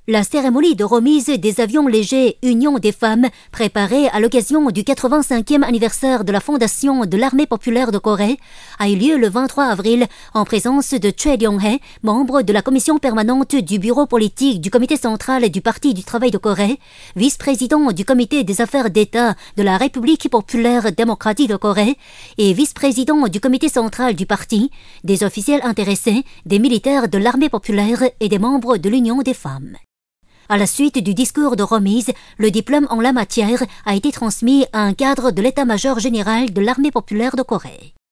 La cérémonie de remise des avions légers Union des femmes, préparée à l'occasion du 85e anniversaire de la fondation de l'Armée populaire de Corée, a eu lieu le 23 avril en présence de Choi Ryong-hae, membre de la commission permanente du bureau politique du comité central du Parti du travail de Corée, vice-président du comité des affaires d'État de la République populaire démocratique de Corée et vice-président du comité central du parti, des officiels intéressés, des militaires de l'Armée populaire et des membres de l'Union des femmes. À la suite du discours de remise, le diplôme en la matière a été transmis à un cadre de l'état-major général de l'Armée populaire de Corée.